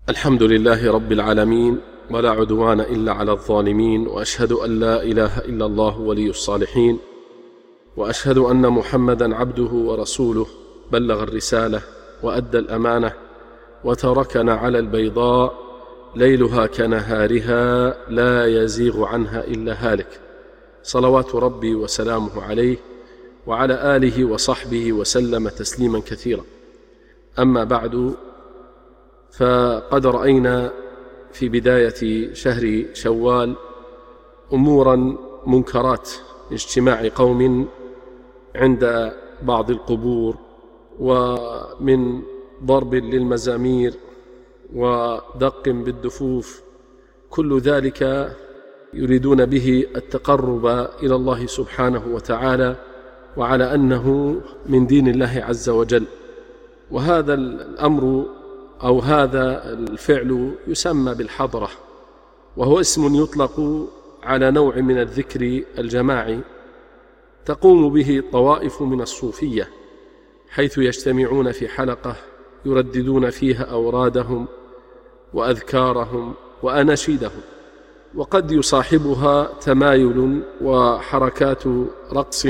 الحمد لله رب العالمين، ولا عدوان إلا على الظالمين، وأشهد أن لا إله إلا الله ولي الصالحين، وأشهد أن محمدا عبده ورسوله، بلغ الرسالة وأدى الأمانة وتركنا على البيضاء ليلها كنهارها لا يزيغ عنها إلا هالك، صلوات ربي وسلامه عليه وعلى آله وصحبه وسلم تسليما كثيرا. أما بعد، فقد رأينا في بداية شهر شوال أمورا منكرات، اجتماع قوم عند بعض القبور، ومن ضرب للمزامير ودق بالدفوف، كل ذلك يريدون به التقرب إلى الله سبحانه وتعالى، وعلى أنه من دين الله عز وجل. وهذا الأمر أو هذا الفعل يسمى بالحضرة، وهو اسم يطلق على نوع من الذكر الجماعي تقوم به طوائف من الصوفية، حيث يجتمعون في حلقة يرددون فيها أورادهم وأذكارهم وأناشيدهم، وقد يصاحبها تمايل وحركات رقص،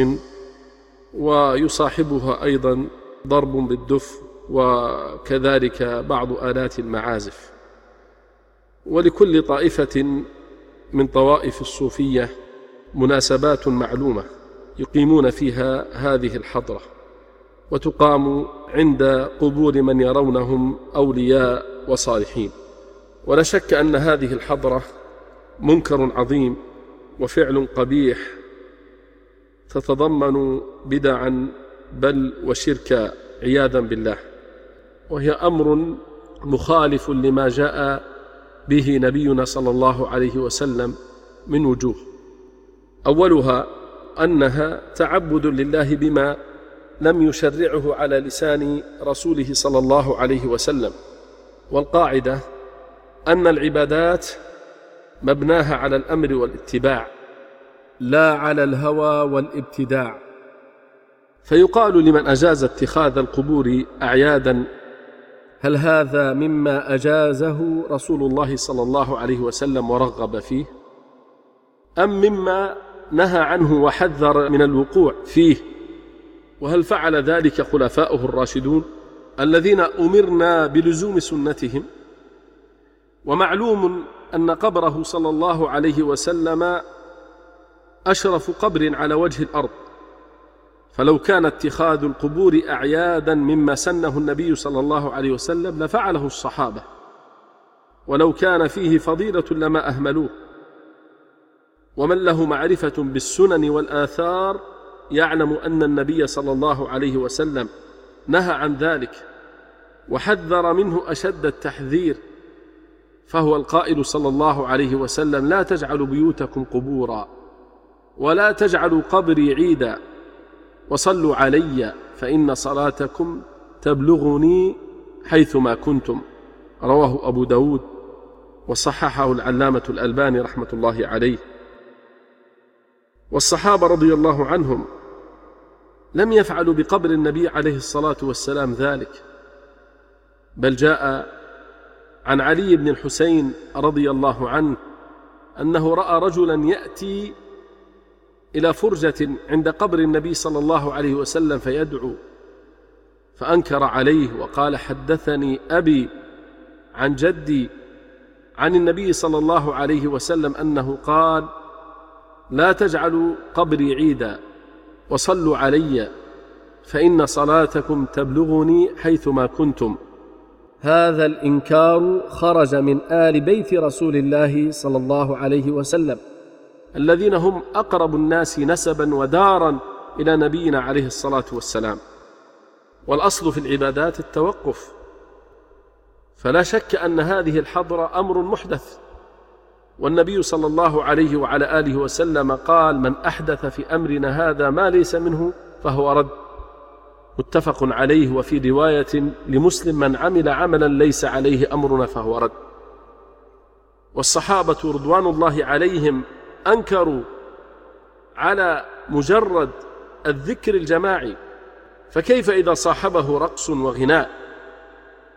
ويصاحبها أيضا ضرب بالدف، وكذلك بعض آلات المعازف. ولكل طائفة من طوائف الصوفية مناسبات معلومة يقيمون فيها هذه الحضرة، وتقام عند قبور من يرونهم أولياء وصالحين. ولا شك أن هذه الحضرة منكر عظيم وفعل قبيح تتضمن بدعا بل وشركا عياذا بالله، وهي أمر مخالف لما جاء به نبينا صلى الله عليه وسلم من وجوه. أولها أنها تعبد لله بما لم يشرعه على لسان رسوله صلى الله عليه وسلم، والقاعدة أن العبادات مبناها على الأمر والاتباع لا على الهوى والابتداع. فيقال لمن أجاز اتخاذ القبور أعيادا: هل هذا مما أجازه رسول الله صلى الله عليه وسلم ورغب فيه، أم مما نهى عنه وحذر من الوقوع فيه؟ وهل فعل ذلك خلفاؤه الراشدون الذين أمرنا بلزوم سنتهم؟ ومعلوم أن قبره صلى الله عليه وسلم أشرف قبر على وجه الأرض، فلو كان اتخاذ القبور أعيادا مما سنه النبي صلى الله عليه وسلم لفعله الصحابة، ولو كان فيه فضيلة لما أهملوه. ومن له معرفة بالسنن والآثار يعلم أن النبي صلى الله عليه وسلم نهى عن ذلك وحذر منه أشد التحذير، فهو القائل صلى الله عليه وسلم: لا تجعلوا بيوتكم قبورا، ولا تجعلوا قبري عيدا، وصلوا علي فإن صلاتكم تبلغني حيثما كنتم. رواه أبو داود، وصححه العلامة الألباني رحمة الله عليه. والصحابة رضي الله عنهم لم يفعلوا بقبر النبي عليه الصلاة والسلام ذلك، بل جاء عن علي بن الحسين رضي الله عنه أنه رأى رجلا يأتي إلى فرجة عند قبر النبي صلى الله عليه وسلم فيدعو، فأنكر عليه وقال: حدثني أبي عن جدي عن النبي صلى الله عليه وسلم أنه قال: لا تجعلوا قبري عيدا، وصلوا علي فإن صلاتكم تبلغني حيثما كنتم. هذا الإنكار خرج من آل بيت رسول الله صلى الله عليه وسلم، الذين هم أقرب الناس نسبا ودارا إلى نبينا عليه الصلاة والسلام. والأصل في العبادات التوقف، فلا شك أن هذه الحضرة أمر محدث، والنبي صلى الله عليه وعلى آله وسلم قال: من أحدث في أمرنا هذا ما ليس منه فهو رد، متفق عليه. وفي رواية لمسلم: من عمل عملا ليس عليه أمرنا فهو رد. والصحابة رضوان الله عليهم أنكروا على مجرد الذكر الجماعي، فكيف إذا صاحبه رقص وغناء؟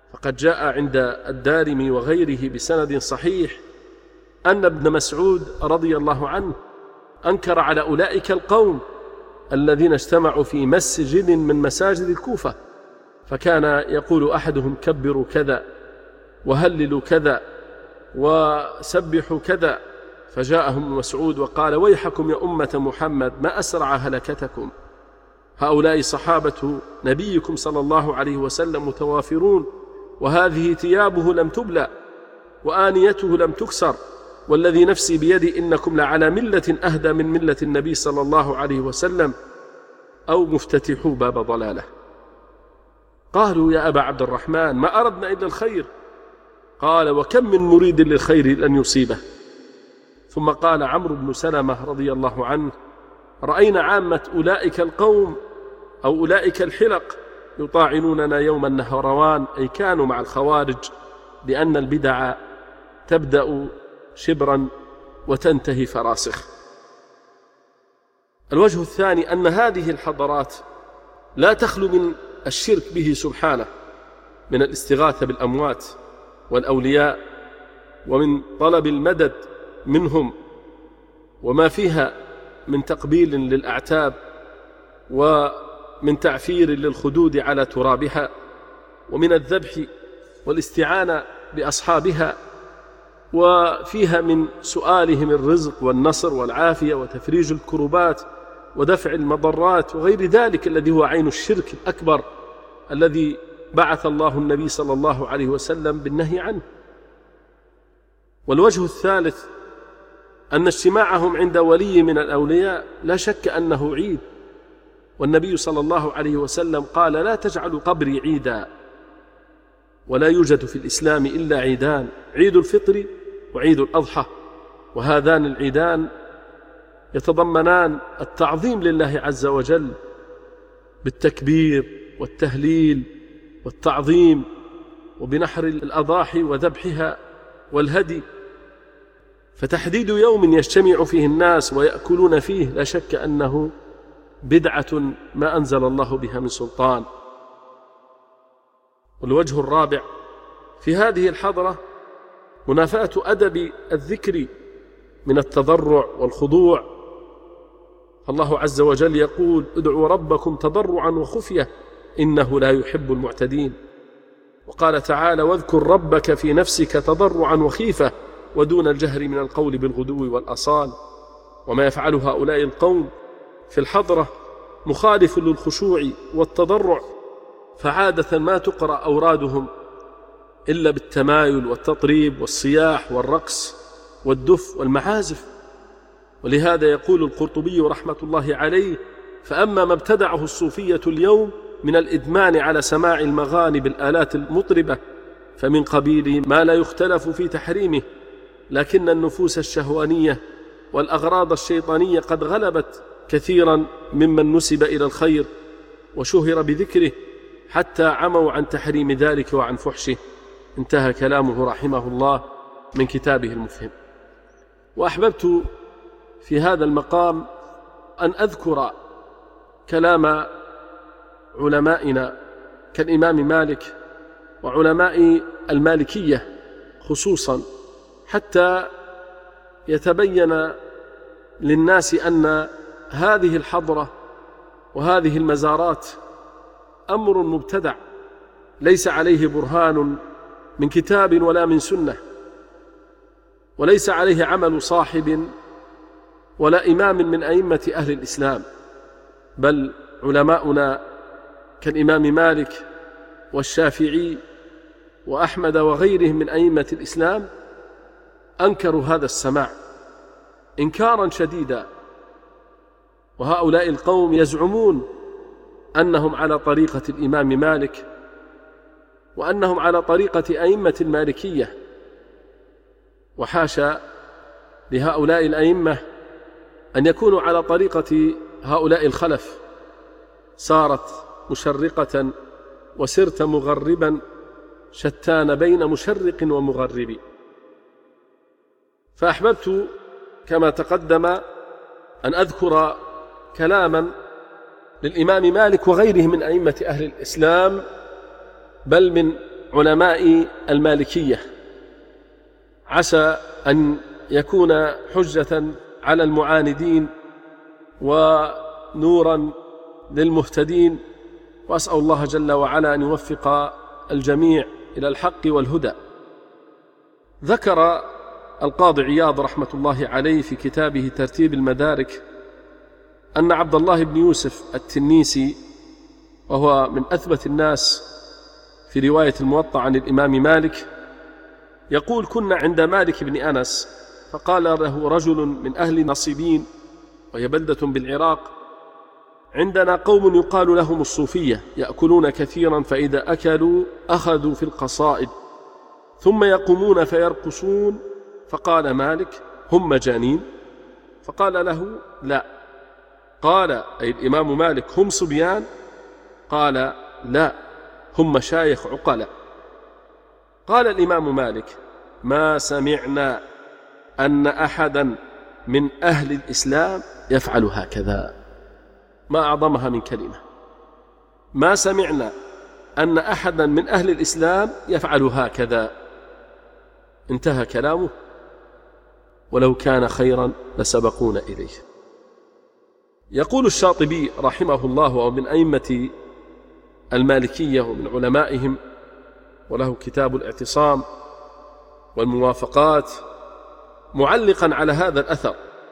فقد جاء عند الدارمي وغيره بسند صحيح أن ابن مسعود رضي الله عنه أنكر على أولئك القوم الذين اجتمعوا في مسجد من مساجد الكوفة، فكان يقول أحدهم كبروا كذا وهللوا كذا وسبحوا كذا، فجاءهم ابن مسعود وقال ويحكم يا أمة محمد ما أسرع هلكتكم، هؤلاء صحابة نبيكم صلى الله عليه وسلم متوافرون، وهذه ثيابه لم تبلى وآنيته لم تكسر، والذي نفسي بيدي إنكم لعلى ملة أهدى من ملة النبي صلى الله عليه وسلم أو مفتتحوا باب ضلاله. قالوا يا أبا عبد الرحمن ما أردنا إلا الخير. قال وكم من مريد للخير لن يصيبه. ثم قال عمرو بن سلمة رضي الله عنه رأينا عامة أولئك القوم أو أولئك الحلق يطاعنوننا يوم النهروان، أي كانوا مع الخوارج، لأن البدع تبدأ شبرا وتنتهي فراسخ. الوجه الثاني أن هذه الحضارات لا تخلو من الشرك به سبحانه، من الاستغاثة بالأموات والأولياء ومن طلب المدد منهم، وما فيها من تقبيل للأعتاب ومن تعفير للخدود على ترابها، ومن الذبح والاستعانة بأصحابها، وفيها من سؤالهم الرزق والنصر والعافية وتفريج الكربات ودفع المضرات وغير ذلك، الذي هو عين الشرك الأكبر الذي بعث الله النبي صلى الله عليه وسلم بالنهي عنه. والوجه الثالث أن اجتماعهم عند ولي من الأولياء لا شك أنه عيد، والنبي صلى الله عليه وسلم قال لا تجعلوا قبري عيدا، ولا يوجد في الإسلام إلا عيدان، عيد الفطر وعيد الأضحى، وهذان العيدان يتضمنان التعظيم لله عز وجل بالتكبير والتهليل والتعظيم، وبنحر الأضاحي وذبحها والهدي. فتحديد يوم يجتمع فيه الناس ويأكلون فيه لا شك أنه بدعة ما أنزل الله بها من سلطان. والوجه الرابع في هذه الحضرة منافاة أدب الذكر من التضرع والخضوع، الله عز وجل يقول ادعوا ربكم تضرعا وخفية إنه لا يحب المعتدين. وقال تعالى واذكر ربك في نفسك تضرعا وخيفة ودون الجهر من القول بالغدو والأصال. وما يفعله هؤلاء القوم في الحضرة مخالف للخشوع والتضرع، فعادة ما تقرأ أورادهم إلا بالتمايل والتطريب والصياح والرقص والدف والمعازف. ولهذا يقول القرطبي رحمة الله عليه فأما ما ابتدعه الصوفية اليوم من الإدمان على سماع المغاني بالآلات المطربة فمن قبيل ما لا يختلف في تحريمه، لكن النفوس الشهوانية والأغراض الشيطانية قد غلبت كثيرا ممن نسب إلى الخير وشهر بذكره حتى عموا عن تحريم ذلك وعن فحشه. انتهى كلامه رحمه الله من كتابه المفهم. وأحببت في هذا المقام أن أذكر كلام علمائنا كالإمام مالك وعلماء المالكية خصوصا، حتى يتبين للناس أن هذه الحضرة وهذه المزارات أمر مبتدع ليس عليه برهان من كتاب ولا من سنة، وليس عليه عمل صاحب ولا إمام من أئمة أهل الإسلام، بل علماؤنا كالإمام مالك والشافعي وأحمد وغيرهم من أئمة الإسلام أنكروا هذا السماع إنكارا شديدا. وهؤلاء القوم يزعمون أنهم على طريقة الإمام مالك وأنهم على طريقة أئمة المالكية، وحاشا لهؤلاء الأئمة أن يكونوا على طريقة هؤلاء الخلف، صارت مشرقة وسرت مغربا شتان بين مشرق ومغرب. فأحببت كما تقدم أن أذكر كلاما للإمام مالك وغيره من أئمة أهل الإسلام، بل من علماء المالكية، عسى أن يكون حجة على المعاندين ونورا للمهتدين، وأسأل الله جل وعلا أن يوفق الجميع إلى الحق والهدى. ذكر القاضي عياض رحمة الله عليه في كتابه ترتيب المدارك أن عبد الله بن يوسف التنيسي، وهو من أثبت الناس في رواية الموطأ عن الإمام مالك، يقول: كنا عند مالك بن أنس فقال له رجل من أهل نصيبين، وهي بلدة بالعراق: عندنا قوم يقال لهم الصوفية، يأكلون كثيرا، فإذا أكلوا أخذوا في القصائد ثم يقومون فيرقصون. فقال مالك: هم مجانين؟ فقال له: لا. قال أي الإمام مالك: هم صبيان؟ قال: لا، هم مشايخ عقلاء. قال الإمام مالك: ما سمعنا أن أحدا من أهل الإسلام يفعل هكذا. ما أعظمها من كلمة، ما سمعنا أن أحدا من أهل الإسلام يفعل هكذا. انتهى كلامه، ولو كان خيرا لسبقونا إليه. يقول الشاطبي رحمه الله، وهو من أئمة المالكية ومن علمائهم، وله كتاب الاعتصام والموافقات، معلقا على هذا الأثر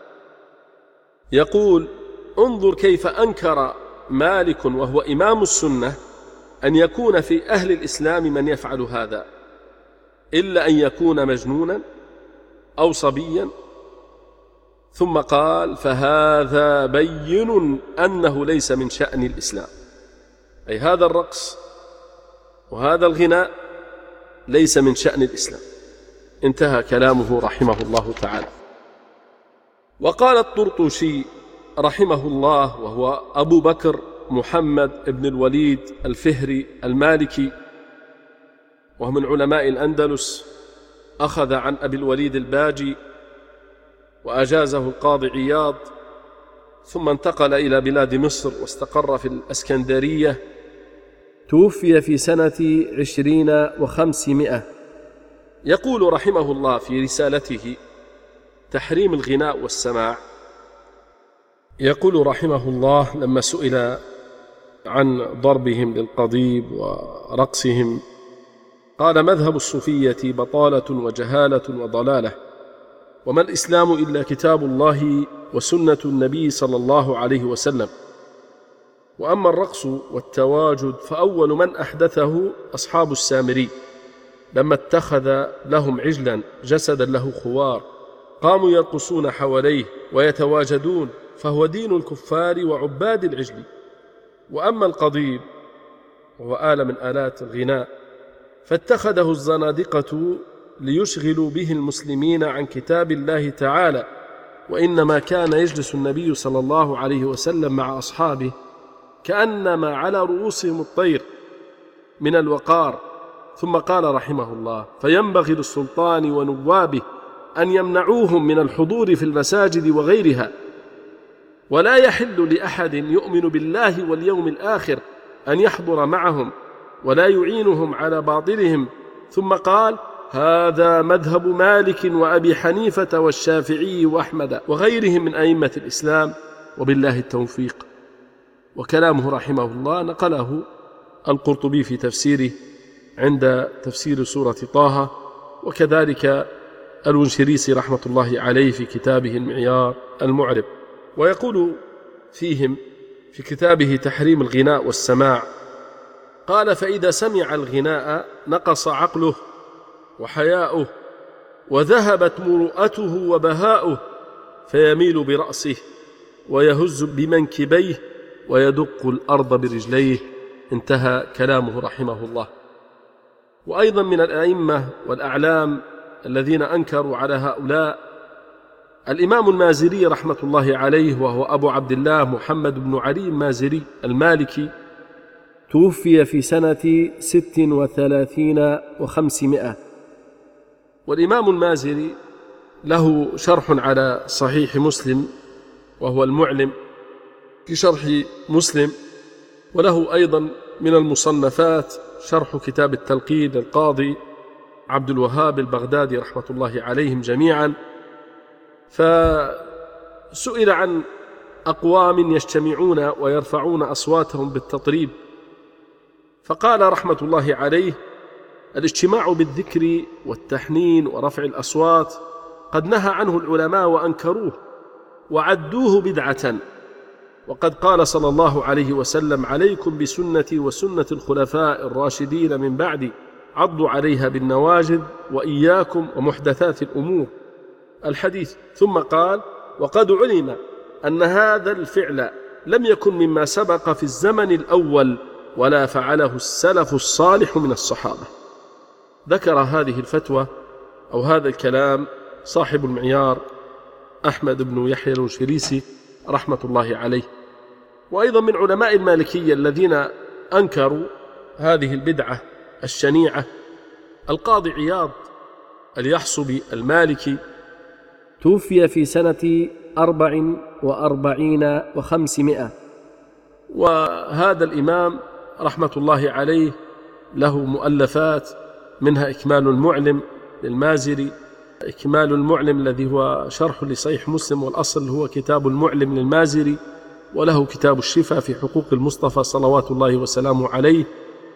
يقول: انظر كيف أنكر مالك وهو إمام السنة أن يكون في أهل الإسلام من يفعل هذا، إلا أن يكون مجنونا أو صبيا. ثم قال: فهذا بين أنه ليس من شأن الإسلام، أي هذا الرقص وهذا الغناء ليس من شأن الإسلام. انتهى كلامه رحمه الله تعالى. وقال الطرطوشي رحمه الله، وهو أبو بكر محمد بن الوليد الفهري المالكي، وهو من علماء الأندلس، أخذ عن أبي الوليد الباجي وأجازه القاضي عياض، ثم انتقل إلى بلاد مصر واستقر في الأسكندرية. توفي في سنة 20 و500. يقول رحمه الله في رسالته تحريم الغناء والسماع، يقول رحمه الله لما سئل عن ضربهم للقضيب ورقصهم، قال: مذهب الصوفية بطالة وجهالة وضلالة، وما الإسلام إلا كتاب الله وسنة النبي صلى الله عليه وسلم. وأما الرقص والتواجد فأول من أحدثه أصحاب السامري، لما اتخذ لهم عجلا جسدا له خوار، قاموا يرقصون حواليه ويتواجدون، فهو دين الكفار وعباد العجل. وأما القضيب وهو آلة من آلات الغناء، فاتخذه الزنادقة ليشغلوا به المسلمين عن كتاب الله تعالى، وإنما كان يجلس النبي صلى الله عليه وسلم مع أصحابه كأنما على رؤوسهم الطير من الوقار. ثم قال رحمه الله: فينبغي للسلطان ونوابه أن يمنعوهم من الحضور في المساجد وغيرها، ولا يحل لأحد يؤمن بالله واليوم الآخر أن يحضر معهم ولا يعينهم على باطلهم. ثم قال: هذا مذهب مالك وأبي حنيفة والشافعي وأحمد وغيرهم من أئمة الإسلام، وبالله التوفيق. وكلامه رحمه الله نقله القرطبي في تفسيره عند تفسير سورة طه، وكذلك الونشريسي رحمة الله عليه في كتابه المعيار المعرب. ويقول فيهم في كتابه تحريم الغناء والسماع، قال: فإذا سمع الغناء نقص عقله وحياؤه، وذهبت مروءته وبهاؤه، فيميل برأسه ويهز بمنكبيه ويدق الأرض برجليه. انتهى كلامه رحمه الله. وأيضا من الأئمة والأعلام الذين أنكروا على هؤلاء الإمام المازري رحمة الله عليه، وهو أبو عبد الله محمد بن علي المازري المالكي، توفي في سنة 36 و500. والإمام المازري له شرح على صحيح مسلم، وهو المعلم في شرح مسلم، وله أيضا من المصنفات شرح كتاب التلقين للقاضي عبد الوهاب البغدادي رحمة الله عليهم جميعا. فسئل عن أقوام يجتمعون ويرفعون أصواتهم بالتطريب، فقال رحمة الله عليه: الاجتماع بالذكر والتحنين ورفع الأصوات قد نهى عنه العلماء وأنكروه وعدوه بدعة، وقد قال صلى الله عليه وسلم: عليكم بسنتي وسنة الخلفاء الراشدين من بعدي، عضوا عليها بالنواجذ وإياكم ومحدثات الأمور، الحديث. ثم قال: وقد علم أن هذا الفعل لم يكن مما سبق في الزمن الأول ولا فعله السلف الصالح من الصحابة. ذكر هذه الفتوى أو هذا الكلام صاحب المعيار أحمد بن يحيى الوشريسي رحمة الله عليه. وأيضا من علماء المالكية الذين أنكروا هذه البدعة الشنيعة القاضي عياض اليحصبي المالكي، توفي في سنة 44 و500. وهذا الإمام رحمة الله عليه له مؤلفات، منها إكمال المعلم للمازري، إكمال المعلم الذي هو شرح لصحيح مسلم، والأصل هو كتاب المعلم للمازري، وله كتاب الشفاء في حقوق المصطفى صلوات الله وسلامه عليه.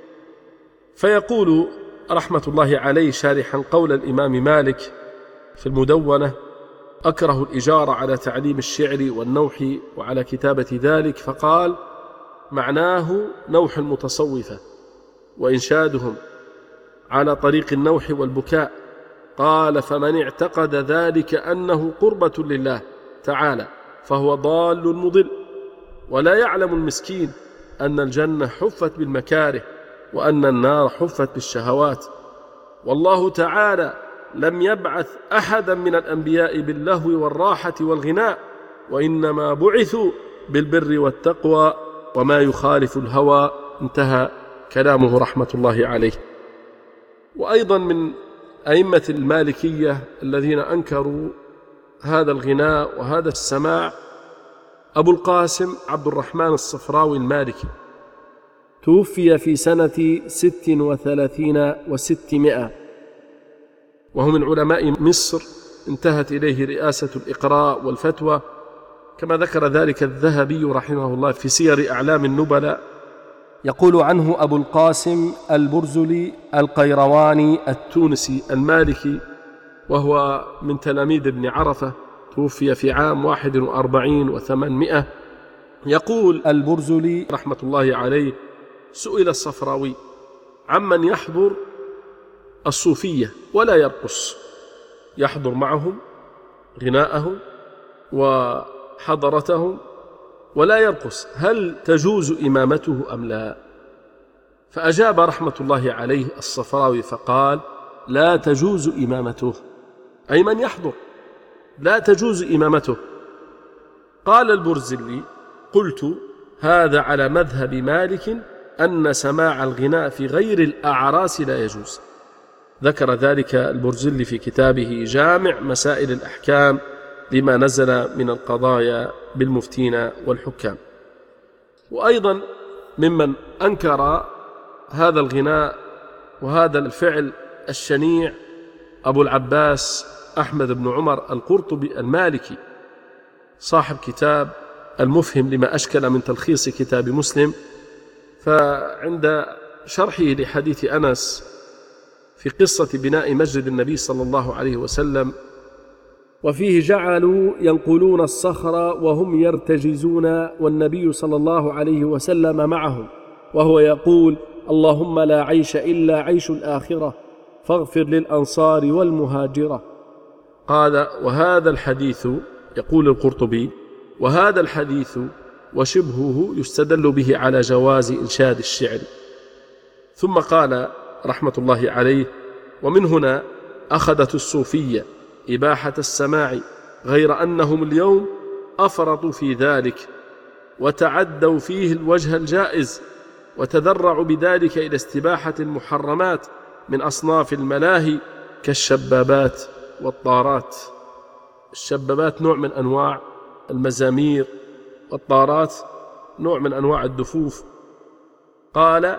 فيقول رحمة الله عليه شارحا قول الإمام مالك في المدونة: أكره الإجارة على تعليم الشعر والنوح وعلى كتابة ذلك، فقال: معناه نوح المتصوفة وإنشادهم على طريق النوح والبكاء. قال: فمن اعتقد ذلك أنه قربة لله تعالى فهو ضال مضل، ولا يعلم المسكين أن الجنة حفت بالمكاره وأن النار حفت بالشهوات، والله تعالى لم يبعث أحدا من الأنبياء باللهو والراحة والغناء، وإنما بعثوا بالبر والتقوى وما يخالف الهوى. انتهى كلامه رحمة الله عليه. وأيضا من أئمة المالكية الذين أنكروا هذا الغناء وهذا السماع أبو القاسم عبد الرحمن الصفراوي المالكي، توفي في سنة 36 و600، وهو من علماء مصر، انتهت إليه رئاسة الإقراء والفتوى، كما ذكر ذلك الذهبي رحمه الله في سير أعلام النبلاء. يقول عنه أبو القاسم البرزلي القيرواني التونسي المالكي، وهو من تلاميذ ابن عرفة، توفي في عام 41 و800. يقول البرزلي رحمة الله عليه: سئل الصفراوي عمن يحضر الصوفية ولا يرقص، يحضر معهم غناءهم وحضرتهم ولا يرقص، هل تجوز إمامته أم لا؟ فأجاب رحمة الله عليه الصفراوي فقال: لا تجوز إمامته، أي من يحضر لا تجوز إمامته. قال البرزلي: قلت: هذا على مذهب مالك أن سماع الغناء في غير الأعراس لا يجوز. ذكر ذلك البرزلي في كتابه جامع مسائل الأحكام لما نزل من القضايا بالمفتين والحكام. وأيضا ممن أنكر هذا الغناء وهذا الفعل الشنيع أبو العباس أحمد بن عمر القرطبي المالكي، صاحب كتاب المفهم لما أشكل من تلخيص كتاب مسلم. فعند شرحه لحديث أنس في قصة بناء مسجد النبي صلى الله عليه وسلم، وفيه جعلوا ينقلون الصخر وهم يرتجزون والنبي صلى الله عليه وسلم معهم، وهو يقول: اللهم لا عيش إلا عيش الآخرة فاغفر للأنصار والمهاجرة. قال: وهذا الحديث، يقول القرطبي، وهذا الحديث وشبهه يستدل به على جواز إنشاد الشعر. ثم قال رحمة الله عليه: ومن هنا أخذت الصوفية إباحة السماع، غير أنهم اليوم أفرطوا في ذلك وتعدوا فيه الوجه الجائز، وتذرعوا بذلك إلى استباحة المحرمات من أصناف الملاهي كالشبابات والطارات. الشبابات نوع من أنواع المزامير، والطارات نوع من أنواع الدفوف. قال: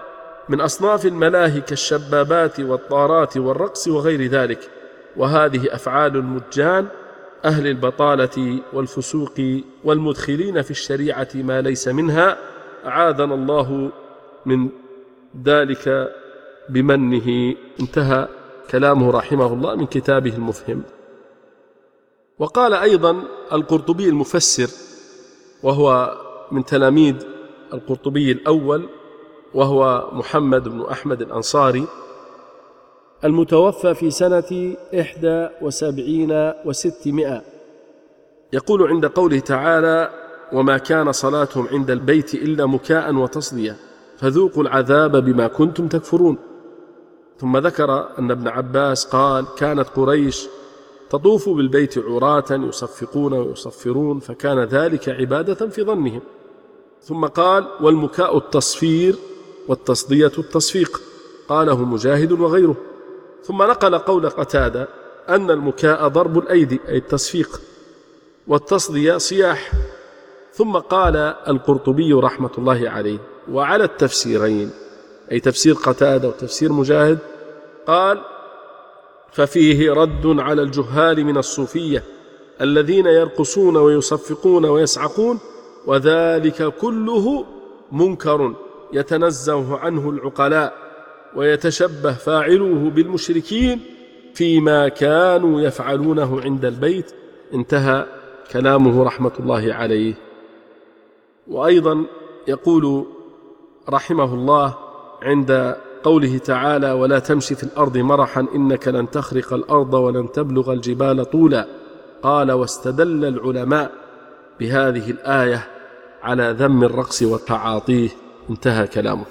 من أصناف الملاهي كالشبابات والطارات والرقص وغير ذلك، وهذه أفعال المجان أهل البطالة والفسوق والمدخلين في الشريعة ما ليس منها، أعاذنا الله من ذلك بمنه. انتهى كلامه رحمه الله من كتابه المفهم. وقال أيضا القرطبي المفسر، وهو من تلاميذ القرطبي الأول، وهو محمد بن أحمد الأنصاري المتوفى في سنة 71 و600، يقول عند قوله تعالى: وما كان صلاتهم عند البيت إلا مكاء وتصدية فذوقوا العذاب بما كنتم تكفرون. ثم ذكر أن ابن عباس قال: كانت قريش تطوف بالبيت عراة يصفقون ويصفرون، فكان ذلك عبادة في ظنهم. ثم قال: والمكاء التصفير والتصدية التصفيق، قاله مجاهد وغيره. ثم نقل قول قتادة أن المكاء ضرب الأيدي أي التصفيق، والتصدية صياح. ثم قال القرطبي رحمة الله عليه: وعلى التفسيرين، أي تفسير قتادة وتفسير مجاهد، قال: ففيه رد على الجهال من الصوفية الذين يرقصون ويصفقون ويسعقون، وذلك كله منكر يتنزه عنه العقلاء ويتشبه فاعلوه بالمشركين فيما كانوا يفعلونه عند البيت. انتهى كلامه رحمة الله عليه. وأيضا يقول رحمه الله عند قوله تعالى: ولا تمشي في الأرض مرحا إنك لن تخرق الأرض ولن تبلغ الجبال طولا، قال: واستدل العلماء بهذه الآية على ذم الرقص وتعاطيه. انتهى كلامه.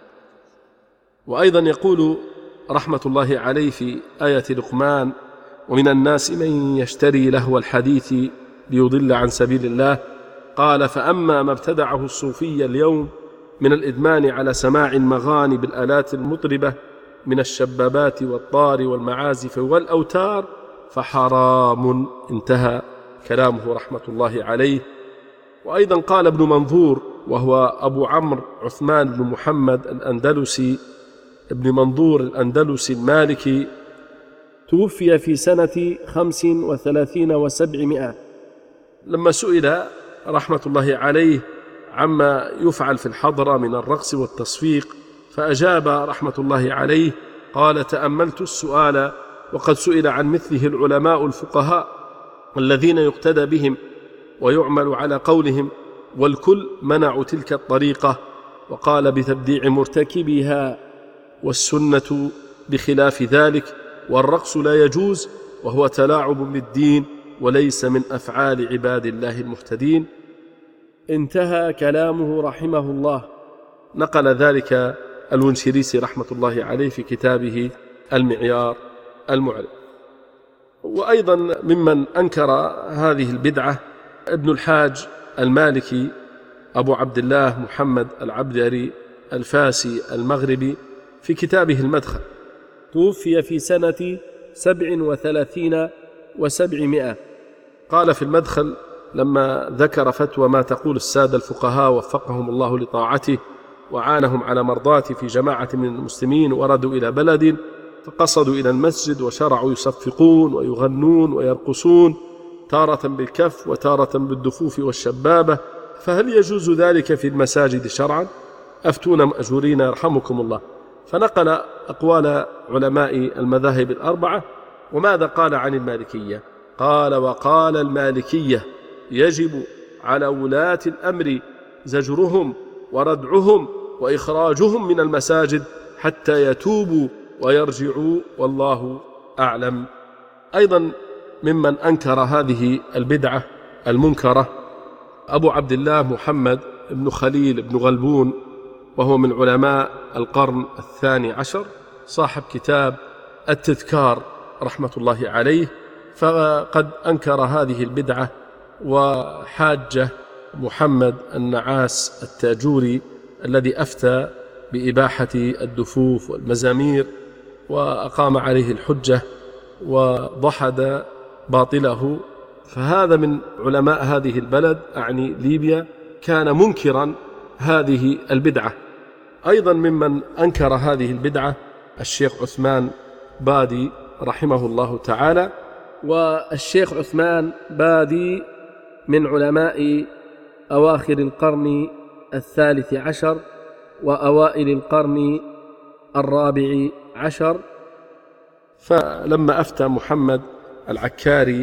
وأيضا يقول رحمة الله عليه في آية لقمان: ومن الناس من يشتري لهو الحديث ليضل عن سبيل الله، قال: فأما ما ابتدعه الصوفية اليوم من الإدمان على سماع المغاني بالآلات المطربة من الشبابات والطار والمعازف والأوتار فحرام. انتهى كلامه رحمة الله عليه. وأيضا قال ابن منظور، وهو أبو عمرو عثمان بن محمد الأندلسي، ابن منظور الأندلسي المالكي، توفي في سنة 35 و700، لما سئل رحمة الله عليه عما يفعل في الحضرة من الرقص والتصفيق، فأجاب رحمة الله عليه قال: تأملت السؤال وقد سئل عن مثله العلماء الفقهاء الذين يقتدى بهم ويعمل على قولهم، والكل منعوا تلك الطريقة، وقال بتبديع مرتكبها، والسنة بخلاف ذلك، والرقص لا يجوز وهو تلاعب بالدين وليس من أفعال عباد الله المهتدين. انتهى كلامه رحمه الله. نقل ذلك الونشريسي رحمة الله عليه في كتابه المعيار المعرب. وأيضا ممن أنكر هذه البدعة ابن الحاج المالكي أبو عبد الله محمد العبدري الفاسي المغربي في كتابه المدخل، توفي في سنة 37 و700. قال في المدخل لما ذكر فتوى ما تقول السادة الفقهاء وفقهم الله لطاعته وعانهم على مرضاته في جماعة من المسلمين، وردوا إلى بلد فقصدوا إلى المسجد وشرعوا يصفقون ويغنون ويرقصون، تارة بالكف وتارة بالدفوف والشبابة، فهل يجوز ذلك في المساجد شرعا؟ أفتونا مأجورين يرحمكم الله. فنقل أقوال علماء المذاهب الأربعة. وماذا قال عن المالكية؟ قال: وقال المالكية يجب على ولاة الأمر زجرهم وردعهم وإخراجهم من المساجد حتى يتوبوا ويرجعوا، والله أعلم. أيضا ممن أنكر هذه البدعة المنكرة أبو عبد الله محمد بن خليل بن غلبون، وهو من علماء القرن 12، صاحب كتاب التذكار رحمة الله عليه، فقد أنكر هذه البدعة. وحاجة محمد النعاس التاجوري الذي أفتى بإباحة الدفوف والمزامير وأقام عليه الحجة وضحد باطله، فهذا من علماء هذه البلد، أعني ليبيا، كان منكرا هذه البدعة. أيضا ممن أنكر هذه البدعة الشيخ عثمان بادي رحمه الله تعالى. والشيخ عثمان بادي من علماء أواخر القرن 13 وأوائل القرن 14. فلما أفتى محمد العكاري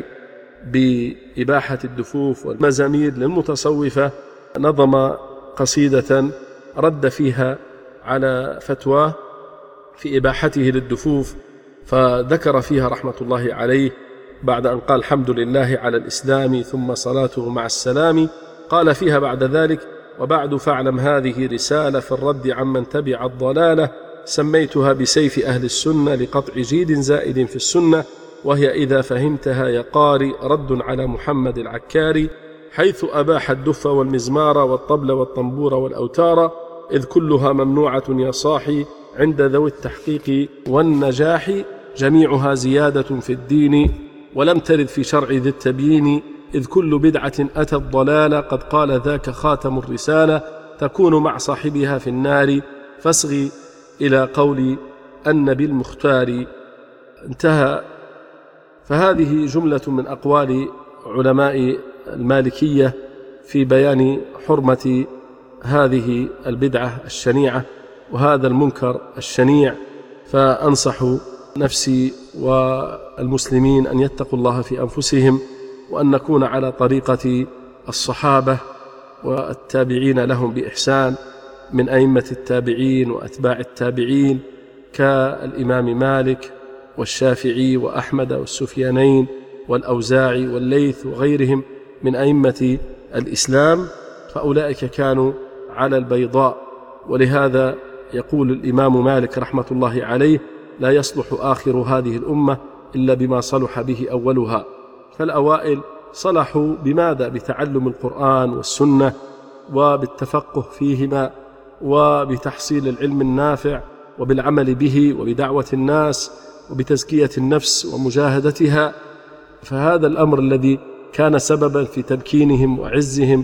بإباحة الدفوف والمزامير للمتصوفة نظم قصيدة رد فيها على فتواه في إباحته للدفوف، فذكر فيها رحمة الله عليه بعد أن قال الحمد لله على الإسلام ثم صلاته مع السلام، قال فيها بعد ذلك: وبعد فاعلم هذه رسالة في الرد عمن تبع الضلالة، سميتها بسيف أهل السنة لقطع جيد زائد في السنة، وهي إذا فهمتها يا قاري رد على محمد العكاري، حيث أباح الدف والمزمار والطبل والطنبور والأوتار، إذ كلها ممنوعة يا صاحي عند ذوي التحقيق والنجاح، جميعها زيادة في الدين ولم ترد في شرع ذي التبيين، إذ كل بدعة أتت ضلالة قد قال ذاك خاتم الرسالة، تكون مع صاحبها في النار، فاصغي إلى قول النبي المختار. انتهى. فهذه جملة من أقوال علماء المالكية في بيان حرمة هذه البدعة الشنيعة وهذا المنكر الشنيع. فأنصح نفسي والمسلمين أن يتقوا الله في أنفسهم، وأن نكون على طريقة الصحابة والتابعين لهم بإحسان من أئمة التابعين وأتباع التابعين كالإمام مالك والشافعي وأحمد والسفيانين والأوزاعي والليث وغيرهم من أئمة الإسلام، فأولئك كانوا على البيضاء. ولهذا يقول الإمام مالك رحمة الله عليه: لا يصلح آخر هذه الأمة إلا بما صلح به أولها. فالأوائل صلحوا بماذا؟ بتعلم القرآن والسنة وبالتفقه فيهما وبتحصيل العلم النافع وبالعمل به وبدعوة الناس وبتزكية النفس ومجاهدتها. فهذا الأمر الذي كان سببا في تمكينهم وعزهم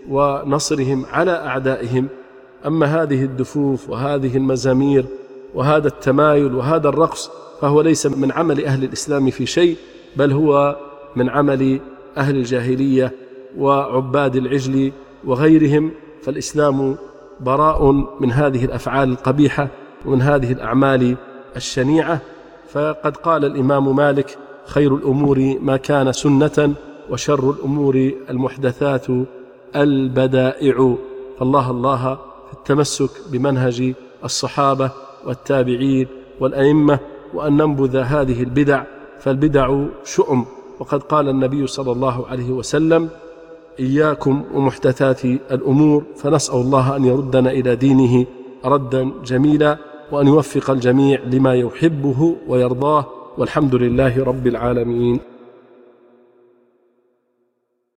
ونصرهم على أعدائهم. أما هذه الدفوف وهذه المزامير وهذا التمايل وهذا الرقص فهو ليس من عمل أهل الإسلام في شيء، بل هو من عمل أهل الجاهلية وعباد العجل وغيرهم. فالإسلام براء من هذه الأفعال القبيحة ومن هذه الأعمال الشنيعة. فقد قال الإمام مالك: خير الأمور ما كان سنة، وشر الأمور المحدثات البدائع. فالله الله في التمسك بمنهج الصحابة والتابعين والأئمة، وأن ننبذ هذه البدع، فالبدع شؤم. وقد قال النبي صلى الله عليه وسلم: إياكم ومحدثات الأمور. فنسأل الله أن يردنا إلى دينه ردا جميلا، وأن يوفق الجميع لما يحبه ويرضاه، والحمد لله رب العالمين.